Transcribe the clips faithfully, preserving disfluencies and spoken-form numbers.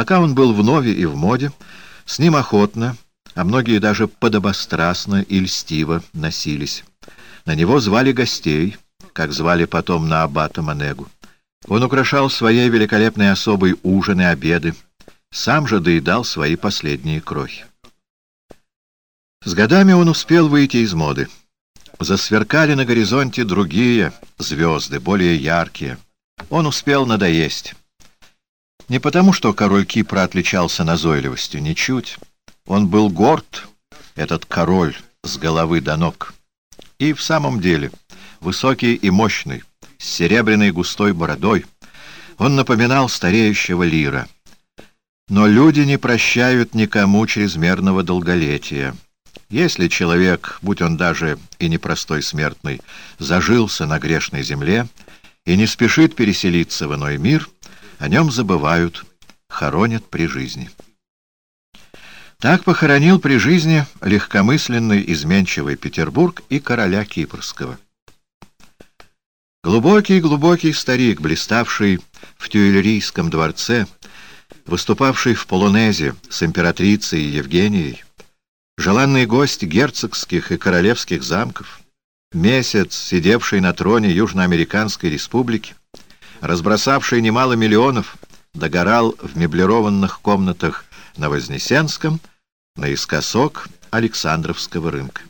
Пока он был вновь и в моде, с ним охотно, а многие даже подобострастно и льстиво носились. На него звали гостей, как звали потом на аббата Монегу. Он украшал своей великолепной особой ужины, обеды, сам же доедал свои последние крохи. С годами он успел выйти из моды. Засверкали на горизонте другие звезды, более яркие. Он успел надоесть. Не потому, что король Кипра отличался назойливостью, ничуть. Он был горд, этот король, с головы до ног. И в самом деле, высокий и мощный, с серебряной густой бородой, он напоминал стареющего лира. Но люди не прощают никому чрезмерного долголетия. Если человек, будь он даже и непростой смертный, зажился на грешной земле и не спешит переселиться в иной мир, о нем забывают, хоронят при жизни. Так похоронил при жизни легкомысленный изменчивый Петербург и короля Кипрского. Глубокий-глубокий старик, блиставший в Тюильрийском дворце, выступавший в полонезе с императрицей Евгенией, желанный гость герцогских и королевских замков, месяц, сидевший на троне Южноамериканской республики, разбросавший немало миллионов, догорал в меблированных комнатах на Вознесенском, наискосок Александровского рынка.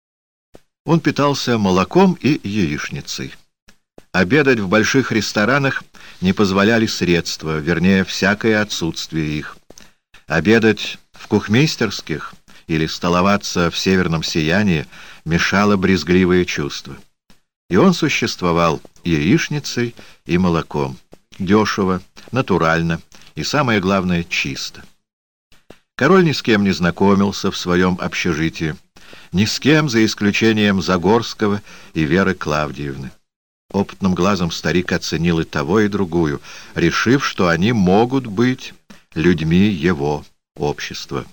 Он питался молоком и яичницей. Обедать в больших ресторанах не позволяли средства, вернее, всякое отсутствие их. Обедать в кухмистерских или столоваться в северном сиянии мешало брезгливое чувство. И он существовал яичницей и молоком. Дешево, натурально и, самое главное, чисто. Король ни с кем не знакомился в своем общежитии, ни с кем, за исключением Загорского и Веры Клавдиевны. Опытным глазом старик оценил и того, и другую, решив, что они могут быть людьми его общества.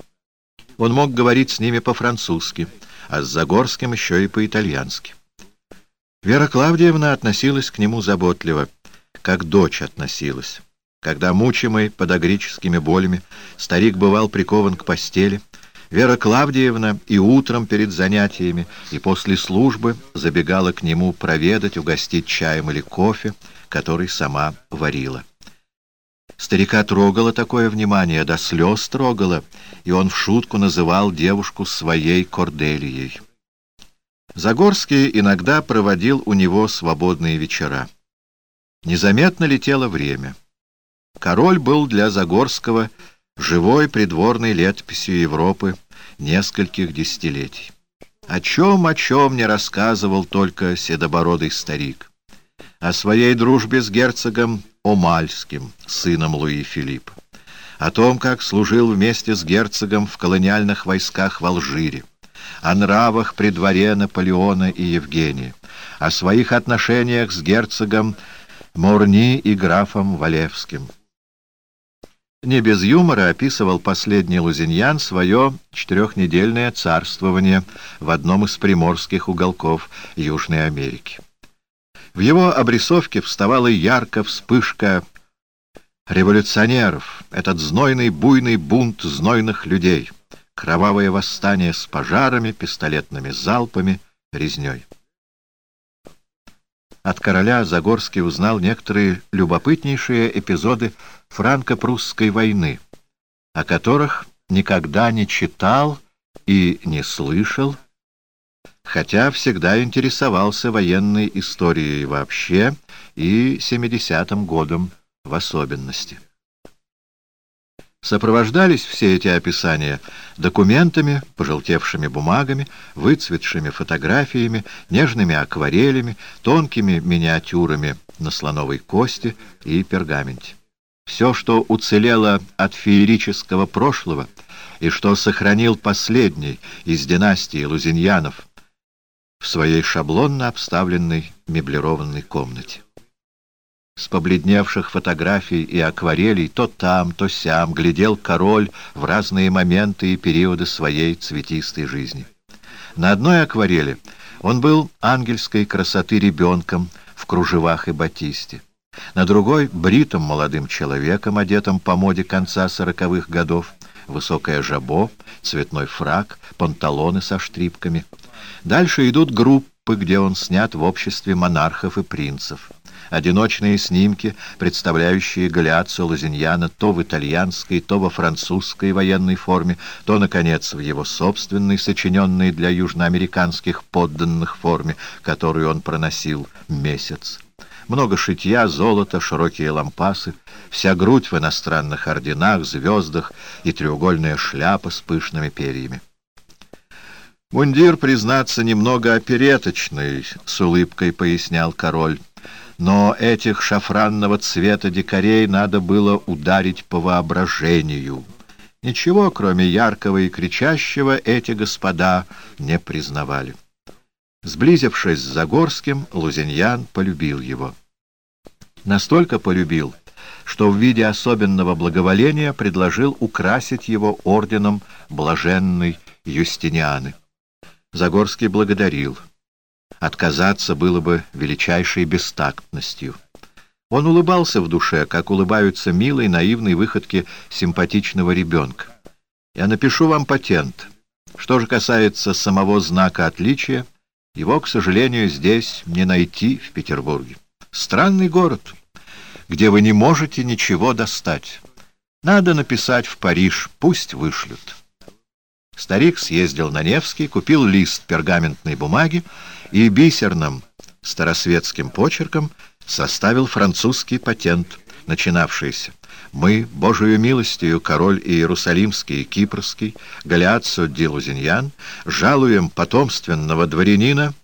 Он мог говорить с ними по-французски, а с Загорским еще и по-итальянски. Вера Клавдиевна относилась к нему заботливо, как дочь относилась. Когда, мучимый подагрическими болями, старик бывал прикован к постели, Вера Клавдиевна и утром перед занятиями, и после службы забегала к нему проведать, угостить чаем или кофе, который сама варила. Старика трогало такое внимание, до слез трогало, и он в шутку называл девушку своей Корделией. Загорский иногда проводил у него свободные вечера. Незаметно летело время. Король был для Загорского живой придворной летописью Европы нескольких десятилетий. О чем, о чем не рассказывал только седобородый старик. О своей дружбе с герцогом Омальским, сыном Луи Филиппа. О том, как служил вместе с герцогом в колониальных войсках в Алжире. О нравах при дворе Наполеона и Евгения. О своих отношениях с герцогом Морни и графом Валевским. Не без юмора описывал последний лузиньян свое четырехнедельное царствование в одном из приморских уголков Южной Америки. В его обрисовке вставала ярко вспышка революционеров, этот знойный буйный бунт знойных людей, кровавое восстание с пожарами, пистолетными залпами, резней. От короля Загорский узнал некоторые любопытнейшие эпизоды франко-прусской войны, о которых никогда не читал и не слышал, хотя всегда интересовался военной историей вообще и семидесятым годом в особенности. Сопровождались все эти описания документами, пожелтевшими бумагами, выцветшими фотографиями, нежными акварелями, тонкими миниатюрами на слоновой кости и пергаменте. Все, что уцелело от феерического прошлого и что сохранил последний из династии Лузиньянов в своей шаблонно обставленной меблированной комнате. С побледневших фотографий и акварелей то там, то сям глядел король в разные моменты и периоды своей цветистой жизни. На одной акварели он был ангельской красоты ребенком в кружевах и батисте. На другой — бритым молодым человеком, одетым по моде конца сороковых годов, высокое жабо, цветной фрак, панталоны со штрипками. Дальше идут группы, где он снят в обществе монархов и принцев. Одиночные снимки, представляющие Галиаццо Лазиньяна то в итальянской, то во французской военной форме, то, наконец, в его собственной, сочиненной для южноамериканских подданных форме, которую он проносил месяц. Много шитья, золота, широкие лампасы, вся грудь в иностранных орденах, звездах и треугольная шляпа с пышными перьями. «Мундир, признаться, немного опереточный», — с улыбкой пояснял король. «Но этих шафранного цвета дикарей надо было ударить по воображению. Ничего, кроме яркого и кричащего, эти господа не признавали». Сблизившись с Загорским, Лузиньян полюбил его. Настолько полюбил, что в виде особенного благоволения предложил украсить его орденом блаженной Юстинианы. Загорский благодарил. Отказаться было бы величайшей бестактностью. Он улыбался в душе, как улыбаются милой, наивной выходке симпатичного ребенка. «Я напишу вам патент. Что же касается самого знака отличия, его, к сожалению, здесь не найти, в Петербурге. Странный город, где вы не можете ничего достать. Надо написать в Париж, пусть вышлют». Старик съездил на Невский, купил лист пергаментной бумаги и бисерным старосветским почерком составил французский патент, начинавшийся: «Мы, Божию милостью, король Иерусалимский и Кипрский, Галиаццо ди Лузиньян, жалуем потомственного дворянина